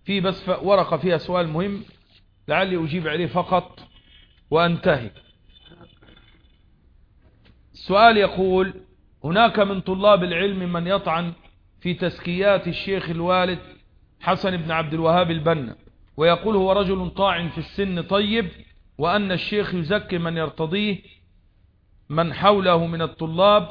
في بس ورقة فيها سؤال مهم لعلي أجيب عليه فقط وأنتهي. السؤال يقول: هناك من طلاب العلم من يطعن في تزكيات الشيخ الوالد حسن بن عبد الوهاب البنا، ويقول هو رجل طاعن في السن طيب، وأن الشيخ يزكي من يرتضيه من حوله من الطلاب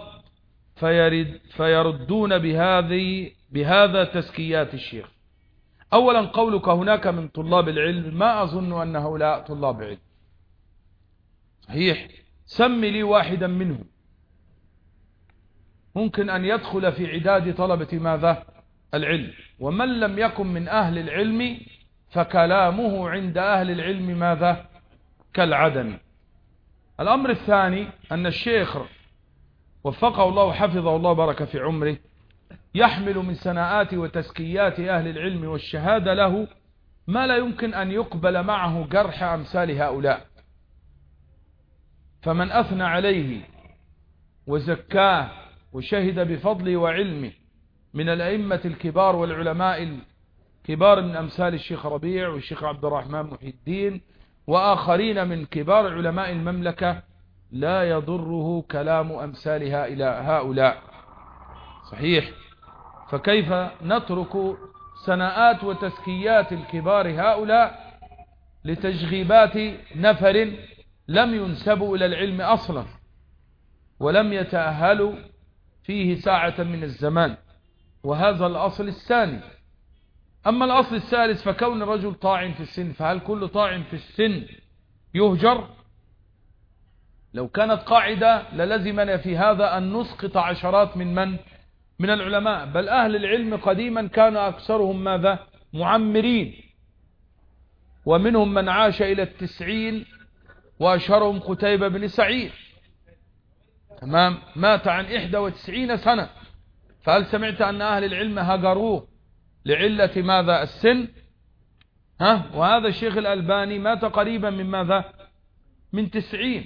فيردون بهذا تزكيات الشيخ. أولا، قولك هناك من طلاب العلم، ما أظن أن هؤلاء طلاب علم. صحيح، سم لي واحدا منهم ممكن أن يدخل في عداد طلبة ماذا؟ العلم. ومن لم يكن من أهل العلم فكلامه عند أهل العلم ماذا؟ كالعدم. الأمر الثاني أن الشيخ وفقه الله وحفظه الله بارك في عمره يحمل من سناءات وتزكيات أهل العلم والشهادة له ما لا يمكن أن يقبل معه جرح أمثال هؤلاء. فمن أثنى عليه وزكاه وشهد بفضله وعلمه من الأئمة الكبار والعلماء الكبار من أمثال الشيخ ربيع والشيخ عبد الرحمن محي الدين وآخرين من كبار علماء المملكة، لا يضره كلام أمثال هؤلاء. صحيح، فكيف نترك سناءات وتزكيات الكبار هؤلاء لتشغيبات نفر لم ينسبوا إلى العلم أصلا ولم يتأهلوا فيه ساعة من الزمان؟ وهذا الأصل الثاني. أما الأصل الثالث فكون الرجل طاعن في السن، فهل كل طاعن في السن يهجر؟ لو كانت قاعدة للزمنا في هذا أن نسقط عشرات من العلماء. بل أهل العلم قديما كان أكثرهم ماذا؟ معمرين، ومنهم من عاش إلى 90، وأشهرهم قتيبة بن سعيد، تمام، مات عن 91 سنة. فهل سمعت أن أهل العلم هجروه لعلة ماذا؟ السن. وهذا الشيخ الألباني مات قريبا من ماذا؟ من 90.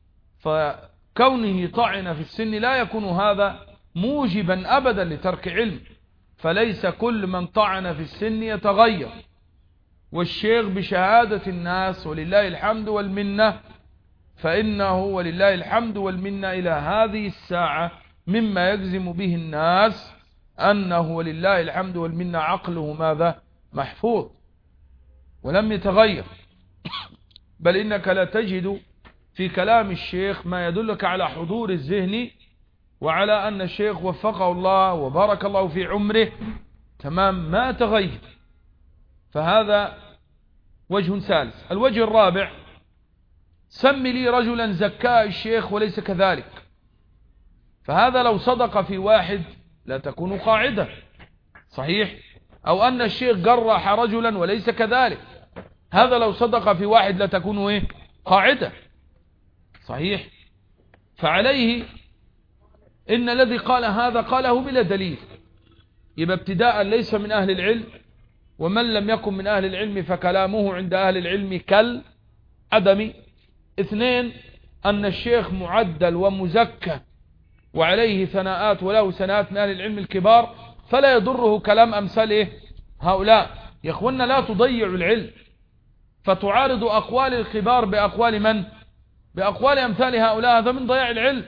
فكونه طعن في السن لا يكون هذا موجبا أبدا لترك علم. فليس كل من طعن في السن يتغير. والشيخ بشهادة الناس ولله الحمد والمنة، فإنه ولله الحمد والمنة إلى هذه الساعة مما يجزم به الناس أنه ولله الحمد والمنة عقله ماذا؟ محفوظ ولم يتغير. بل إنك لا تجد في كلام الشيخ ما يدلك على حضور الذهن وعلى أن الشيخ وفقه الله وبارك الله في عمره تمام ما تغير. فهذا وجه ثالث. الوجه الرابع: سم لي رجلا زكاه الشيخ وليس كذلك. فهذا لو صدق في واحد لا تكون قاعدة. صحيح. أو أن الشيخ جرح رجلا وليس كذلك، هذا لو صدق في واحد لا تكون قاعدة. صحيح. فعليه إن الذي قال هذا قاله بلا دليل، يبقى ابتداء ليس من أهل العلم. ومن لم يكن من أهل العلم فكلامه عند أهل العلم كالعدم. 2: أن الشيخ معدل ومزكى وعليه ثناءات وله ثناءات من أهل العلم الكبار، فلا يضره كلام أمثال هؤلاء. يا أخوانا لا تضيعوا العلم فتعارض أقوال الكبار بأقوال من؟ بأقوال أمثال هؤلاء. هذا من ضياع العلم.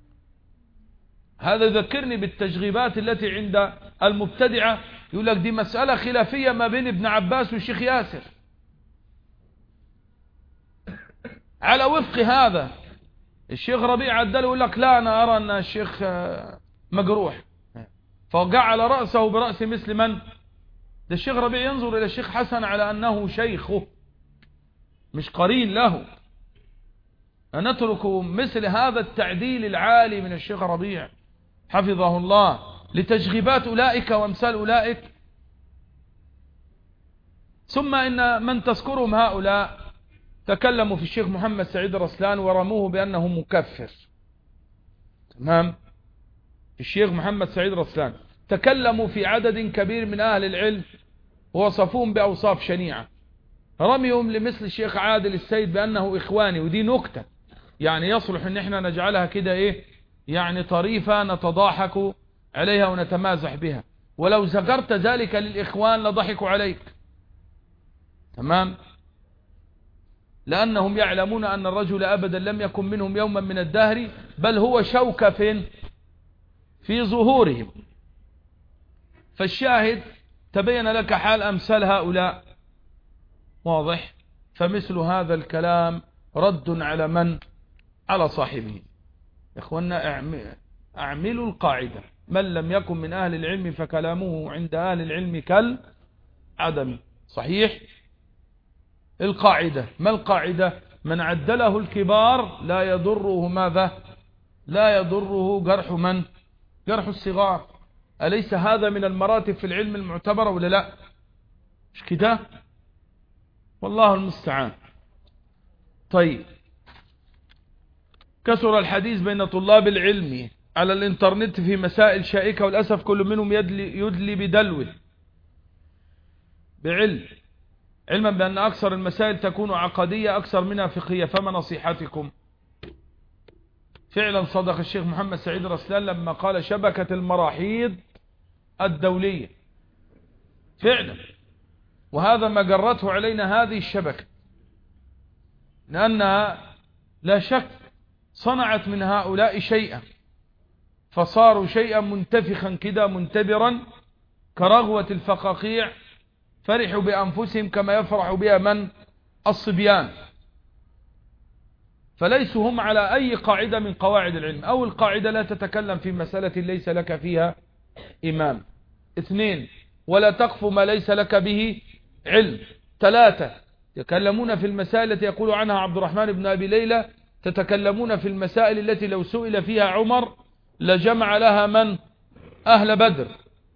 هذا ذكرني بالتشغيبات التي عند المبتدعة، يقول لك دي مسألة خلافية ما بين ابن عباس والشيخ ياسر. على وفق هذا الشيخ ربيع عدل يقول لك لا أنا أرى أن الشيخ مجروح، فجعل رأسه برأس مثل من؟ ده الشيخ ربيع ينظر إلى الشيخ حسن على أنه شيخه مش قرين له. نترك مثل هذا التعديل العالي من الشيخ ربيع حفظه الله لتشغيبات أولئك وامثال أولئك. ثم إن من تذكرهم هؤلاء تكلموا في الشيخ محمد سعيد رسلان ورموه بأنه مكفر. تمام. الشيخ محمد سعيد رسلان تكلموا في عدد كبير من أهل العلم ووصفوهم بأوصاف شنيعة. رميهم لمثل الشيخ عادل السيد بأنه إخواني، ودي نكتة يعني يصلح ان احنا نجعلها كده يعني طريفة نتضاحك عليها ونتمازح بها. ولو ذكرت ذلك للإخوان لضحكوا عليك تمام؟ لأنهم يعلمون أن الرجل أبدا لم يكن منهم يوما من الدهر، بل هو شوكة فين؟ في ظهورهم. فالشاهد تبين لك حال أمثال هؤلاء، واضح؟ فمثل هذا الكلام رد على من؟ على صاحبه. يا أخوانا اعملوا القاعدة: من لم يكن من أهل العلم فكلامه عند أهل العلم كالعدم. صحيح؟ القاعدة ما القاعدة؟ من عدله الكبار لا يضره ماذا؟ لا يضره جرح من؟ جرح الصغار. أليس هذا من المراتب في العلم المعتبرة ولا لا؟ مش كده؟ والله المستعان. طيب، كثر الحديث بين طلاب العلم على الانترنت في مسائل شائكة، والأسف كل منهم يدلي بدلوه بعلم، علما بأن أكثر المسائل تكون عقدية أكثر منها فقهية. فما نصيحتكم؟ فعلا صدق الشيخ محمد سعيد رسلان لما قال شبكة المراحيض الدولية، فعلا، وهذا ما جرته علينا هذه الشبكة، لأنها لا شك صنعت من هؤلاء شيئا، فصاروا شيئا منتفخا كده منتبرا كرغوة الفقاقيع، فرحوا بأنفسهم كما يفرح بها من؟ الصبيان. فليسوا هم على أي قاعدة من قواعد العلم. أو القاعدة: لا تتكلم في مسألة ليس لك فيها إمام. 2، ولا تقف ما ليس لك به علم. 3، يتكلمون في المسائل التي يقول عنها عبد الرحمن بن أبي ليلى: تتكلمون في المسائل التي لو سئل فيها عمر لجمع لها من؟ أهل بدر.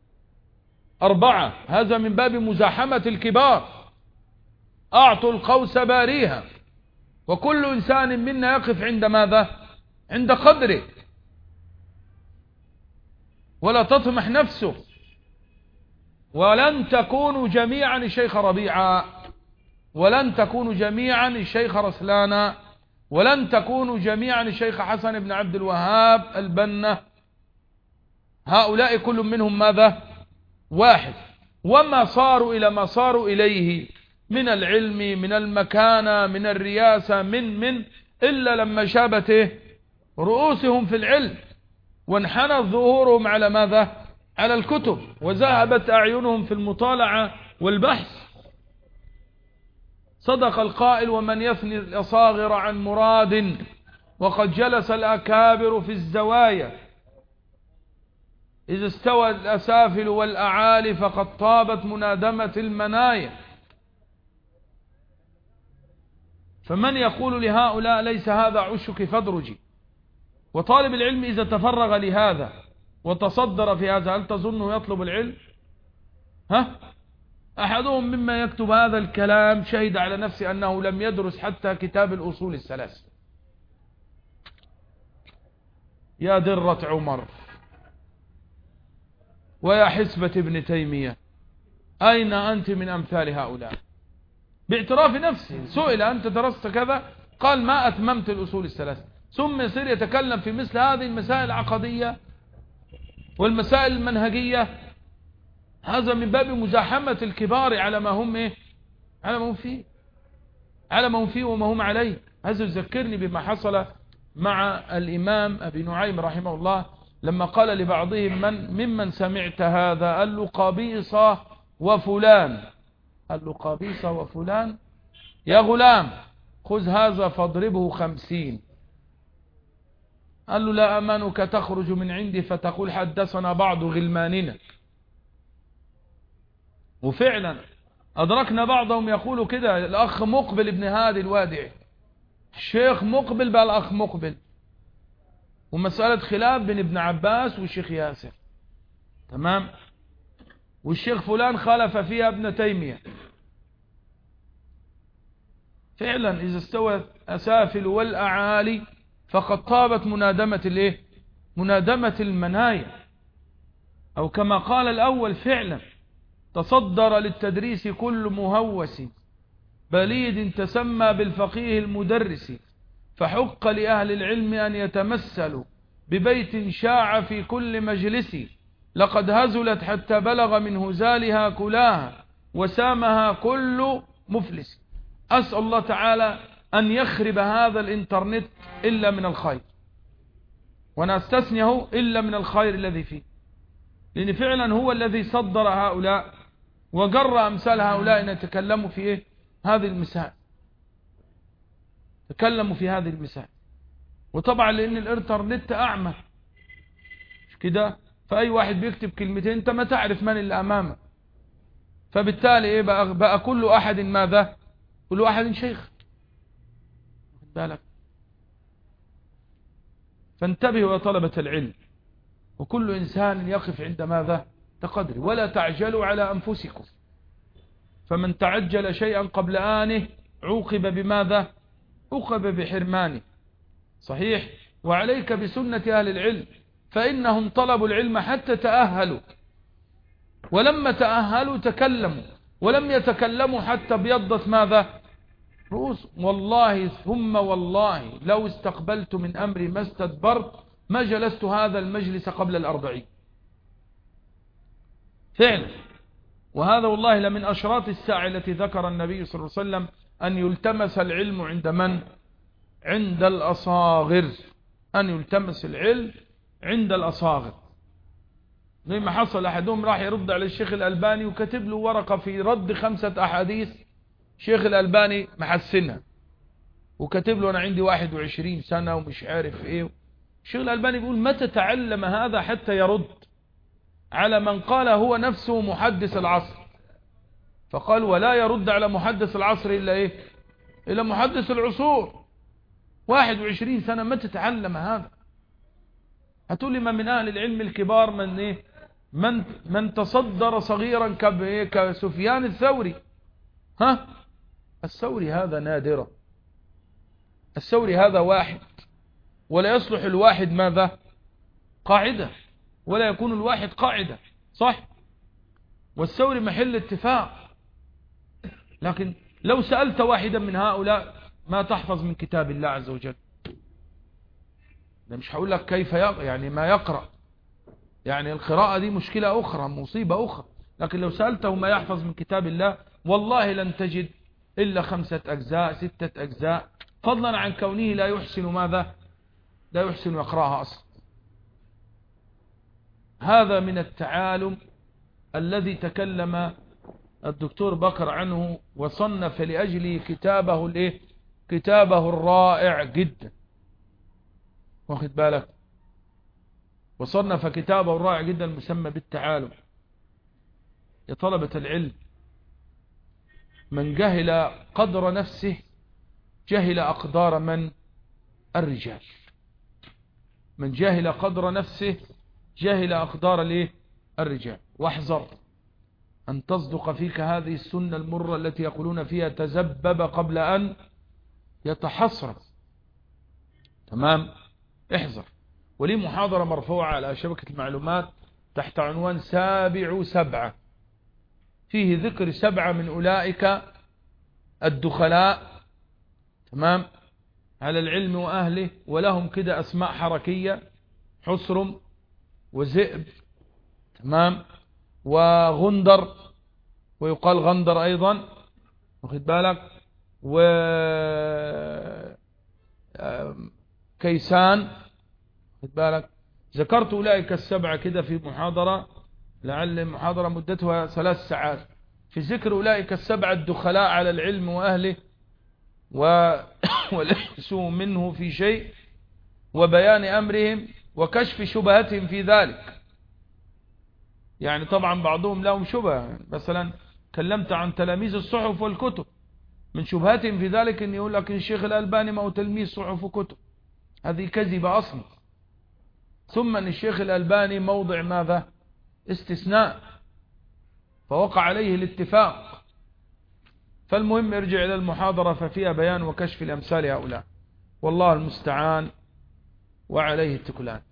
4، هذا من باب مزاحمة الكبار. أعطوا القوس باريها، وكل إنسان منا يقف عند ماذا؟ عند قدره، ولا تطمح نفسه. ولن تكونوا جميعا الشيخ ربيعا، ولن تكونوا جميعا الشيخ رسلانا، ولن تكونوا جميعا الشيخ حسن بن عبد الوهاب البنة. هؤلاء كل منهم ماذا؟ واحد. وما صاروا إلى ما صاروا إليه من العلم، من المكانة، من الرياسة، من إلا لما شابت رؤوسهم في العلم، وانحنت ظهورهم على ماذا؟ على الكتب، وذهبت أعينهم في المطالعة والبحث. صدق القائل: ومن يثني الأصاغر عن مراد، وقد جلس الأكابر في الزوايا، إذا استوى الأسافل والأعالي فقد طابت منادمة المنايا. فمن يقول لهؤلاء ليس هذا عشك فادرجي؟ وطالب العلم إذا تفرغ لهذا وتصدر في هذا، هل تظنه يطلب العلم؟ أحدهم مما يكتب هذا الكلام شهد على نفسه أنه لم يدرس حتى كتاب الأصول الثلاث. يا درة عمر ويا حسبة ابن تيمية، أين أنت من أمثال هؤلاء؟ باعتراف نفسه سئل: أنت درست كذا؟ قال: ما أتممت الأصول الثلاث. ثم يصير يتكلم في مثل هذه المسائل العقدية والمسائل المنهجية. هذا من باب مزاحمة الكبار على ما هم على ما هم فيه، على ما هم فيه وما هم عليه. هذا يذكرني بما حصل مع الإمام أبي نعيم رحمه الله لما قال لبعضهم: ممن سمعت هذا؟ قال له: قبيصة وفلان. قال له: قبيصة وفلان؟ يا غلام خذ هذا فاضربه 50. قال له: لا أمانك تخرج من عندي فتقول حدثنا بعض غلماننا. وفعلا أدركنا بعضهم يقول كده. الأخ مقبل ابن هادي الوادعي، الشيخ مقبل بقى الأخ مقبل، ومسألة خلاف بين ابن عباس والشيخ ياسر، تمام، والشيخ فلان خالف فيها ابن تيمية. فعلا إذا استوت أسافل والأعالي فقد طابت منادمة منادمة المنايا. أو كما قال الأول: فعلا تصدر للتدريس كل مهوس بليد تسمى بالفقيه المدرس، فحق لأهل العلم أن يتمثلوا ببيت شاع في كل مجلس، لقد هزلت حتى بلغ من هزالها كلاها، وسامها كل مفلس. أسأل الله تعالى أن يخرب هذا الإنترنت إلا من الخير، وأنا أستثنيه إلا من الخير الذي فيه، لأن فعلا هو الذي صدر هؤلاء وجر أمثال هؤلاء أن يتكلموا في إيه؟ هذه المسائل، تكلموا في هذه المسائل. وطبعا لأن الإنترنت أعمى مش كده، فأي واحد بيكتب كلمتين أنت ما تعرف من اللي أمامك، فبالتالي إيه بقى كل أحد ماذا؟ كل أحد شيخ، واخد بالك؟ فانتبهوا يا طلبة العلم، وكل إنسان يقف عند ماذا؟ تقدر، ولا تعجلوا على أنفسكم، فمن تعجل شيئا قبل آنه عوقب بماذا؟ عوقب بحرمانه. صحيح. وعليك بسنة أهل العلم، فإنهم طلبوا العلم حتى تأهلوا، ولما تأهلوا تكلموا، ولم يتكلموا حتى ابيضت ماذا؟ رؤوس. والله ثم والله لو استقبلت من أمري ما استدبرت ما جلست هذا المجلس قبل 40 فعلا. وهذا والله لمن أشراط الساعة التي ذكر النبي صلى الله عليه وسلم أن يلتمس العلم عند من؟ عند الأصاغر، أن يلتمس العلم عند الأصاغر. زي ما حصل أحدهم راح يرد على الشيخ الألباني وكتب له ورقة في رد 5 أحاديث الشيخ الألباني محسنها، وكتب له أنا عندي 21 سنة ومش عارف إيه. الشيخ الألباني بيقول متى تعلم هذا حتى يرد على من قال هو نفسه محدث العصر؟ فقال ولا يرد على محدث العصر إلا إيه؟ إلا محدث العصور. 21 سنة متى تعلم هذا؟ هتقول لي ما من أهل العلم الكبار من إيه؟ من تصدر صغيرا كسفيان الثوري. ها؟ الثوري هذا نادرة، الثوري هذا واحد، ولا يصلح الواحد ماذا؟ قاعدة، ولا يكون الواحد قاعدة، صح؟ والثوري محل اتفاق. لكن لو سألت واحدا من هؤلاء ما تحفظ من كتاب الله عز وجل، ده مش هقول لك كيف يعني ما يقرأ، يعني القراءة دي مشكلة أخرى، مصيبة أخرى. لكن لو سألته ما يحفظ من كتاب الله والله لن تجد إلا 5 أجزاء 6 أجزاء، فضلا عن كونه لا يحسن ماذا؟ لا يحسن يقرأها أصلا. هذا من التعالم الذي تكلم الدكتور بكر عنه وصنف لأجله كتابه الايه؟ كتابه الرائع جدا، واخد بالك؟ وصنف كتابه الرائع جدا المسمى بالتعالم. يا طلبة العلم، من جهل قدر نفسه جهل أقدار من؟ الرجال. من جهل قدر نفسه جهل أقدار الايه؟ الرجال. واحذر أن تصدق فيك هذه السنة المرة التي يقولون فيها تزبب قبل أن يتحصر. تمام؟ احذر. ولي محاضرة مرفوعة على شبكة المعلومات تحت عنوان 7 فيه ذكر 7 من أولئك الدخلاء، تمام، على العلم وأهله، ولهم كده أسماء حركية: حسرم وذئب، تمام، وغندر، ويقال غندر أيضا، واخد بالك، وكيسان، واخد بالك. ذكرت أولئك 7 كده في محاضرة، لعل محاضرة مدتها 3 ساعات، في ذكر أولئك 7 الدخلاء على العلم وأهله وليسوا منه في شيء، وبيان أمرهم وكشف شبهتهم في ذلك. يعني طبعا بعضهم لهم شبهة، مثلا كلمت عن تلاميذ الصحف والكتب، من شبهتهم في ذلك ان يقول لك الشيخ الألباني ما هو تلميذ صحف وكتب، هذه كذبة أصلا. ثم ان الشيخ الألباني موضع ماذا؟ استثناء، فوقع عليه الاتفاق. فالمهم ارجع إلى المحاضرة ففيها بيان وكشف الأمثال هؤلاء، والله المستعان وعليه التكلان.